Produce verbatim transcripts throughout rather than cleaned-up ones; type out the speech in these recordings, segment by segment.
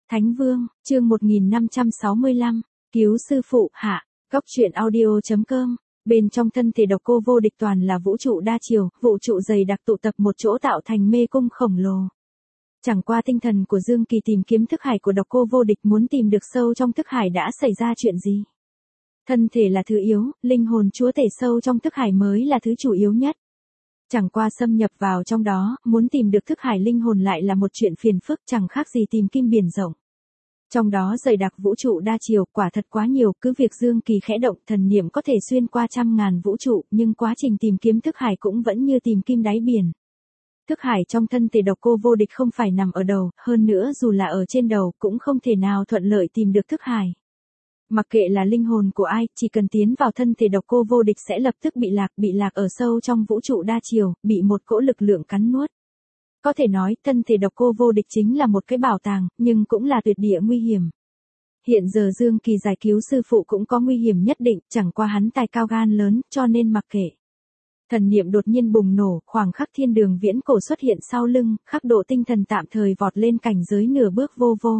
Thánh Vương, chương một nghìn năm trăm sáu mươi lăm, cứu sư phụ, hạ, góc truyện audio.com, bên trong thân thể độc cô vô địch toàn là vũ trụ đa chiều, vũ trụ dày đặc tụ tập một chỗ tạo thành mê cung khổng lồ. Chẳng qua tinh thần của Dương Kỳ tìm kiếm thức hải của độc cô vô địch muốn tìm được sâu trong thức hải đã xảy ra chuyện gì. Thân thể là thứ yếu, linh hồn chúa tể sâu trong thức hải mới là thứ chủ yếu nhất. Chẳng qua xâm nhập vào trong đó, muốn tìm được thức hải linh hồn lại là một chuyện phiền phức chẳng khác gì tìm kim biển rộng. Trong đó dày đặc vũ trụ đa chiều, quả thật quá nhiều, cứ việc Dương Kỳ khẽ động thần niệm có thể xuyên qua trăm ngàn vũ trụ, nhưng quá trình tìm kiếm thức hải cũng vẫn như tìm kim đáy biển. Thức hải trong thân thể độc cô vô địch không phải nằm ở đầu, hơn nữa dù là ở trên đầu cũng không thể nào thuận lợi tìm được thức hải. Mặc kệ là linh hồn của ai, chỉ cần tiến vào thân thể độc cô vô địch sẽ lập tức bị lạc, bị lạc ở sâu trong vũ trụ đa chiều, bị một cỗ lực lượng cắn nuốt. Có thể nói, thân thể độc cô vô địch chính là một cái bảo tàng, nhưng cũng là tuyệt địa nguy hiểm. Hiện giờ Dương Kỳ giải cứu sư phụ cũng có nguy hiểm nhất định, chẳng qua hắn tài cao gan lớn, cho nên mặc kệ. Thần niệm đột nhiên bùng nổ, khoảng khắc thiên đường viễn cổ xuất hiện sau lưng, khắc độ tinh thần tạm thời vọt lên cảnh giới nửa bước vô vô.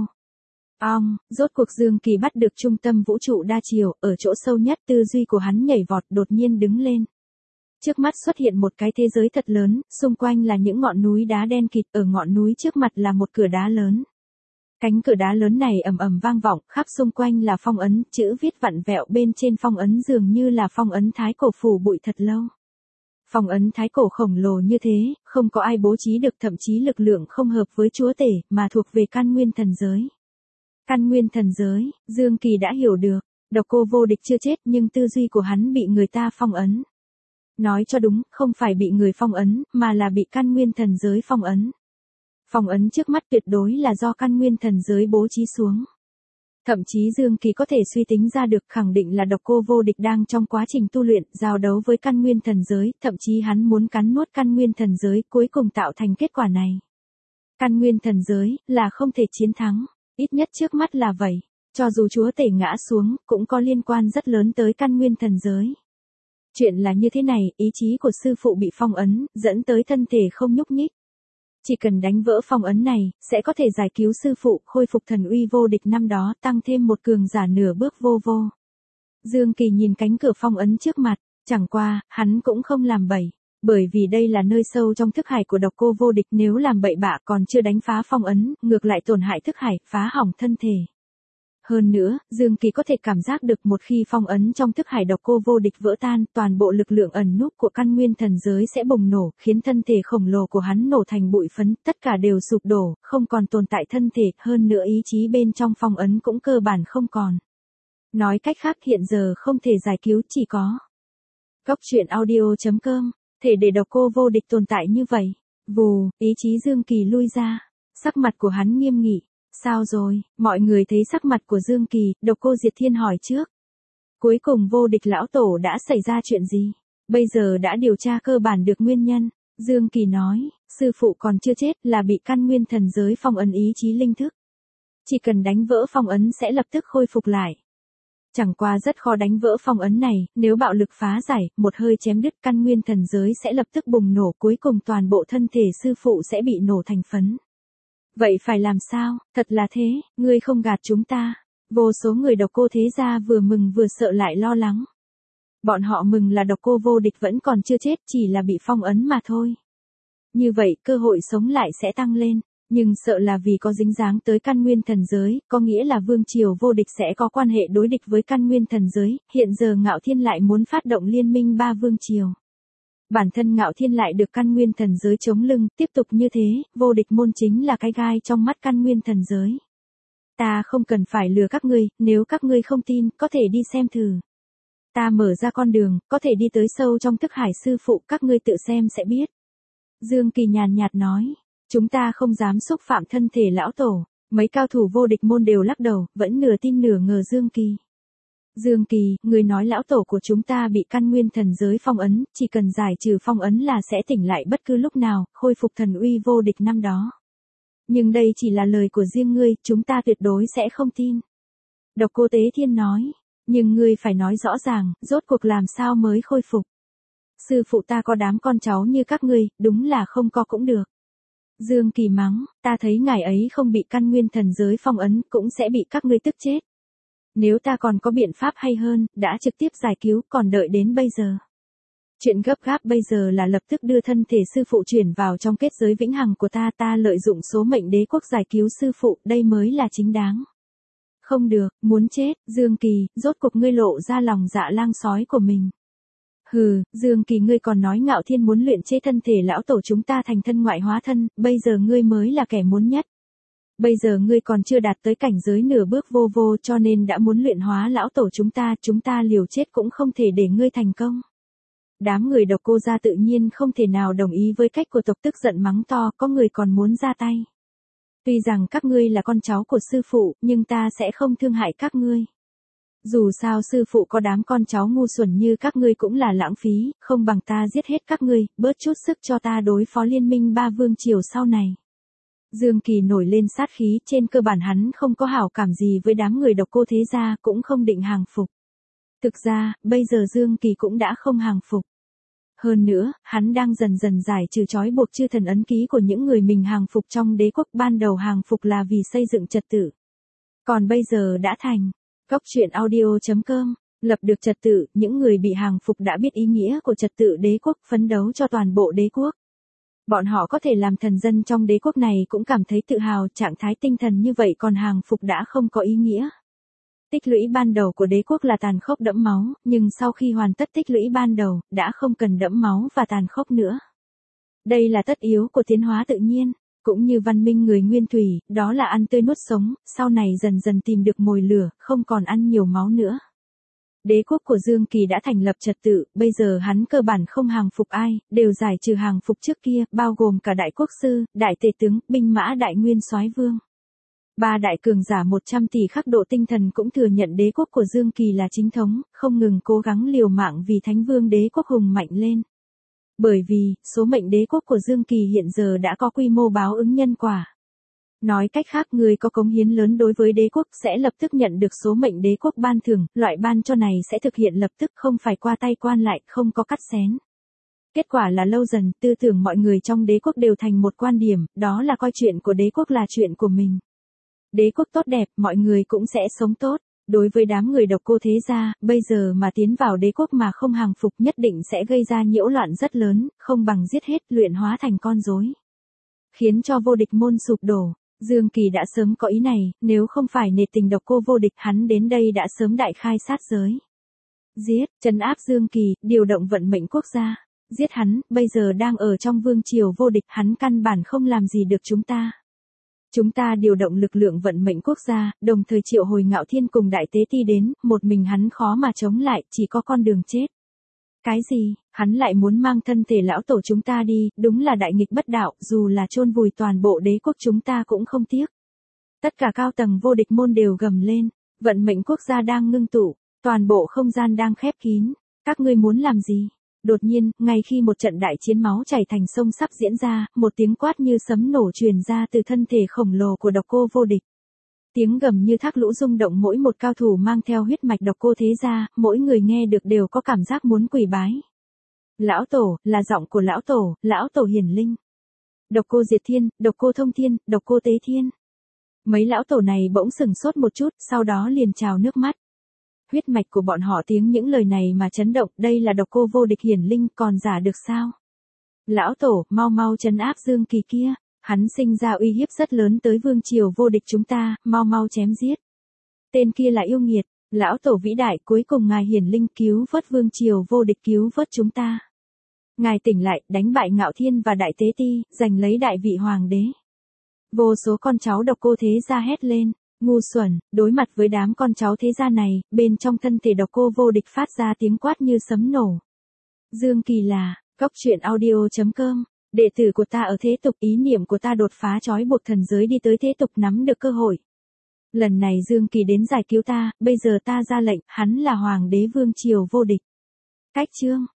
Ong, rốt cuộc Dương Kỳ bắt được trung tâm vũ trụ đa chiều, ở chỗ sâu nhất tư duy của hắn nhảy vọt đột nhiên đứng lên. Trước mắt xuất hiện một cái thế giới thật lớn, xung quanh là những ngọn núi đá đen kịt, ở ngọn núi trước mặt là một cửa đá lớn. Cánh cửa đá lớn này ầm ầm vang vọng, khắp xung quanh là phong ấn, chữ viết vặn vẹo bên trên phong ấn dường như là phong ấn thái cổ phủ bụi thật lâu. Phong ấn thái cổ khổng lồ như thế, không có ai bố trí được, thậm chí lực lượng không hợp với chúa tể, mà thuộc về căn nguyên thần giới. Căn nguyên thần giới, Dương Kỳ đã hiểu được, độc cô vô địch chưa chết nhưng tư duy của hắn bị người ta phong ấn. Nói cho đúng, không phải bị người phong ấn, mà là bị căn nguyên thần giới phong ấn. Phong ấn trước mắt tuyệt đối là do căn nguyên thần giới bố trí xuống. Thậm chí Dương Kỳ có thể suy tính ra được, khẳng định là độc cô vô địch đang trong quá trình tu luyện, giao đấu với căn nguyên thần giới, thậm chí hắn muốn cắn nuốt căn nguyên thần giới, cuối cùng tạo thành kết quả này. Căn nguyên thần giới, là không thể chiến thắng, ít nhất trước mắt là vậy, cho dù chúa tể ngã xuống, cũng có liên quan rất lớn tới căn nguyên thần giới. Chuyện là như thế này, ý chí của sư phụ bị phong ấn, dẫn tới thân thể không nhúc nhích. Chỉ cần đánh vỡ phong ấn này, sẽ có thể giải cứu sư phụ, khôi phục thần uy vô địch năm đó, tăng thêm một cường giả nửa bước vô vô. Dương Kỳ nhìn cánh cửa phong ấn trước mặt, chẳng qua, hắn cũng không làm bậy, bởi vì đây là nơi sâu trong thức hải của độc cô vô địch, nếu làm bậy bạ còn chưa đánh phá phong ấn, ngược lại tổn hại thức hải, phá hỏng thân thể. Hơn nữa, Dương Kỳ có thể cảm giác được một khi phong ấn trong thức hải độc cô vô địch vỡ tan, toàn bộ lực lượng ẩn núp của căn nguyên thần giới sẽ bùng nổ, khiến thân thể khổng lồ của hắn nổ thành bụi phấn, tất cả đều sụp đổ, không còn tồn tại thân thể, hơn nữa ý chí bên trong phong ấn cũng cơ bản không còn. Nói cách khác hiện giờ không thể giải cứu, chỉ có góc truyện audio.com, thể để độc cô vô địch tồn tại như vậy. Vù, ý chí Dương Kỳ lui ra, sắc mặt của hắn nghiêm nghị. Sao rồi, mọi người thấy sắc mặt của Dương Kỳ, độc cô Diệt Thiên hỏi trước. Cuối cùng vô địch lão tổ đã xảy ra chuyện gì? Bây giờ đã điều tra cơ bản được nguyên nhân. Dương Kỳ nói, sư phụ còn chưa chết, là bị căn nguyên thần giới phong ấn ý chí linh thức. Chỉ cần đánh vỡ phong ấn sẽ lập tức khôi phục lại. Chẳng qua rất khó đánh vỡ phong ấn này, nếu bạo lực phá giải, một hơi chém đứt căn nguyên thần giới sẽ lập tức bùng nổ, cuối cùng toàn bộ thân thể sư phụ sẽ bị nổ thành phấn. Vậy phải làm sao, thật là thế, ngươi không gạt chúng ta. Vô số người độc cô thế gia vừa mừng vừa sợ lại lo lắng. Bọn họ mừng là độc cô vô địch vẫn còn chưa chết, chỉ là bị phong ấn mà thôi. Như vậy cơ hội sống lại sẽ tăng lên, nhưng sợ là vì có dính dáng tới căn nguyên thần giới, có nghĩa là vương triều vô địch sẽ có quan hệ đối địch với căn nguyên thần giới, hiện giờ Ngạo Thiên lại muốn phát động liên minh ba vương triều. Bản thân Ngạo Thiên lại được căn nguyên thần giới chống lưng, tiếp tục như thế, vô địch môn chính là cái gai trong mắt căn nguyên thần giới. Ta không cần phải lừa các ngươi, nếu các ngươi không tin, có thể đi xem thử. Ta mở ra con đường, có thể đi tới sâu trong thức hải sư phụ, các ngươi tự xem sẽ biết. Dương Kỳ nhàn nhạt nói, chúng ta không dám xúc phạm thân thể lão tổ, mấy cao thủ vô địch môn đều lắc đầu, vẫn nửa tin nửa ngờ Dương Kỳ. Dương Kỳ, người nói lão tổ của chúng ta bị căn nguyên thần giới phong ấn, chỉ cần giải trừ phong ấn là sẽ tỉnh lại bất cứ lúc nào, khôi phục thần uy vô địch năm đó. Nhưng đây chỉ là lời của riêng ngươi, chúng ta tuyệt đối sẽ không tin. Độc cô Tế Thiên nói, nhưng ngươi phải nói rõ ràng, rốt cuộc làm sao mới khôi phục. Sư phụ ta có đám con cháu như các ngươi, đúng là không có cũng được. Dương Kỳ mắng, ta thấy ngài ấy không bị căn nguyên thần giới phong ấn, cũng sẽ bị các ngươi tức chết. Nếu ta còn có biện pháp hay hơn, đã trực tiếp giải cứu, còn đợi đến bây giờ. Chuyện gấp gáp bây giờ là lập tức đưa thân thể sư phụ chuyển vào trong kết giới vĩnh hằng của ta, ta lợi dụng số mệnh đế quốc giải cứu sư phụ, đây mới là chính đáng. Không được, muốn chết, Dương Kỳ, rốt cục ngươi lộ ra lòng dạ lang sói của mình. Hừ, Dương Kỳ, ngươi còn nói Ngạo Thiên muốn luyện chế thân thể lão tổ chúng ta thành thân ngoại hóa thân, bây giờ ngươi mới là kẻ muốn nhất. Bây giờ ngươi còn chưa đạt tới cảnh giới nửa bước vô vô, cho nên đã muốn luyện hóa lão tổ chúng ta, chúng ta liều chết cũng không thể để ngươi thành công. Đám người Độc Cô gia tự nhiên không thể nào đồng ý với cách của tộc, tức giận mắng to, có người còn muốn ra tay. Tuy rằng các ngươi là con cháu của sư phụ, nhưng ta sẽ không thương hại các ngươi. Dù sao sư phụ có đám con cháu ngu xuẩn như các ngươi cũng là lãng phí, không bằng ta giết hết các ngươi, bớt chút sức cho ta đối phó liên minh ba vương triều sau này. Dương Kỳ nổi lên sát khí, trên cơ bản hắn không có hảo cảm gì với đám người Độc Cô thế gia, cũng không định hàng phục. Thực ra, bây giờ Dương Kỳ cũng đã không hàng phục. Hơn nữa, hắn đang dần dần giải trừ trói buộc chư thần ấn ký của những người mình hàng phục trong đế quốc, ban đầu hàng phục là vì xây dựng trật tự. Còn bây giờ đã thành. Góc truyện audio chấm com, lập được trật tự, những người bị hàng phục đã biết ý nghĩa của trật tự đế quốc, phấn đấu cho toàn bộ đế quốc. Bọn họ có thể làm thần dân trong đế quốc này cũng cảm thấy tự hào, trạng thái tinh thần như vậy còn hàng phục đã không có ý nghĩa. Tích lũy ban đầu của đế quốc là tàn khốc đẫm máu, nhưng sau khi hoàn tất tích lũy ban đầu, đã không cần đẫm máu và tàn khốc nữa. Đây là tất yếu của tiến hóa tự nhiên, cũng như văn minh người nguyên thủy, đó là ăn tươi nuốt sống, sau này dần dần tìm được mồi lửa, không còn ăn nhiều máu nữa. Đế quốc của Dương Kỳ đã thành lập trật tự, bây giờ hắn cơ bản không hàng phục ai, đều giải trừ hàng phục trước kia, bao gồm cả đại quốc sư, đại tể tướng, binh mã đại nguyên soái vương. Ba đại cường giả một trăm tỷ khắc độ tinh thần cũng thừa nhận đế quốc của Dương Kỳ là chính thống, không ngừng cố gắng liều mạng vì Thánh Vương đế quốc hùng mạnh lên. Bởi vì, số mệnh đế quốc của Dương Kỳ hiện giờ đã có quy mô báo ứng nhân quả. Nói cách khác, người có cống hiến lớn đối với đế quốc sẽ lập tức nhận được số mệnh đế quốc ban thưởng, loại ban cho này sẽ thực hiện lập tức, không phải qua tay quan lại, không có cắt xén. Kết quả là lâu dần, tư tưởng mọi người trong đế quốc đều thành một quan điểm, đó là coi chuyện của đế quốc là chuyện của mình. Đế quốc tốt đẹp, mọi người cũng sẽ sống tốt. Đối với đám người Độc Cô thế gia, bây giờ mà tiến vào đế quốc mà không hàng phục nhất định sẽ gây ra nhiễu loạn rất lớn, không bằng giết hết, luyện hóa thành con rối. Khiến cho vô địch môn sụp đổ. Dương Kỳ đã sớm có ý này, nếu không phải nể tình Độc Cô vô địch, hắn đến đây đã sớm đại khai sát giới. Giết, trấn áp Dương Kỳ, điều động vận mệnh quốc gia. Giết hắn, bây giờ đang ở trong vương triều vô địch, hắn căn bản không làm gì được chúng ta. Chúng ta điều động lực lượng vận mệnh quốc gia, đồng thời triệu hồi Ngạo Thiên cùng Đại Tế Ti đến, một mình hắn khó mà chống lại, chỉ có con đường chết. Cái gì, hắn lại muốn mang thân thể lão tổ chúng ta đi, đúng là đại nghịch bất đạo, dù là chôn vùi toàn bộ đế quốc chúng ta cũng không tiếc. Tất cả cao tầng vô địch môn đều gầm lên, vận mệnh quốc gia đang ngưng tụ, toàn bộ không gian đang khép kín, các ngươi muốn làm gì? Đột nhiên, ngay khi một trận đại chiến máu chảy thành sông sắp diễn ra, một tiếng quát như sấm nổ truyền ra từ thân thể khổng lồ của Độc Cô vô địch. Tiếng gầm như thác lũ rung động mỗi một cao thủ mang theo huyết mạch Độc Cô thế gia, mỗi người nghe được đều có cảm giác muốn quỳ bái. Lão tổ, là giọng của lão tổ, lão tổ hiển linh. Độc Cô diệt thiên, Độc Cô thông thiên, Độc Cô tế thiên. Mấy lão tổ này bỗng sừng sốt một chút, sau đó liền trào nước mắt. Huyết mạch của bọn họ tiếng những lời này mà chấn động, đây là Độc Cô vô địch hiển linh, còn giả được sao? Lão tổ, mau mau trấn áp Dương Kỳ kia, hắn sinh ra uy hiếp rất lớn tới vương triều vô địch chúng ta, mau mau chém giết. Tên kia là yêu nghiệt, lão tổ vĩ đại, cuối cùng ngài hiển linh cứu vớt vương triều vô địch, cứu vớt chúng ta. Ngài tỉnh lại, đánh bại Ngạo Thiên và Đại Tế Ti, giành lấy đại vị hoàng đế. Vô số con cháu Độc Cô thế gia hét lên. Ngu xuẩn, đối mặt với đám con cháu thế gia này, bên trong thân thể Độc Cô vô địch phát ra tiếng quát như sấm nổ. Dương Kỳ là, góc truyện audio chấm com, đệ tử của ta ở thế tục, ý niệm của ta đột phá trói buộc thần giới đi tới thế tục, nắm được cơ hội. Lần này Dương Kỳ đến giải cứu ta, bây giờ ta ra lệnh, hắn là hoàng đế vương triều vô địch. Cách chương.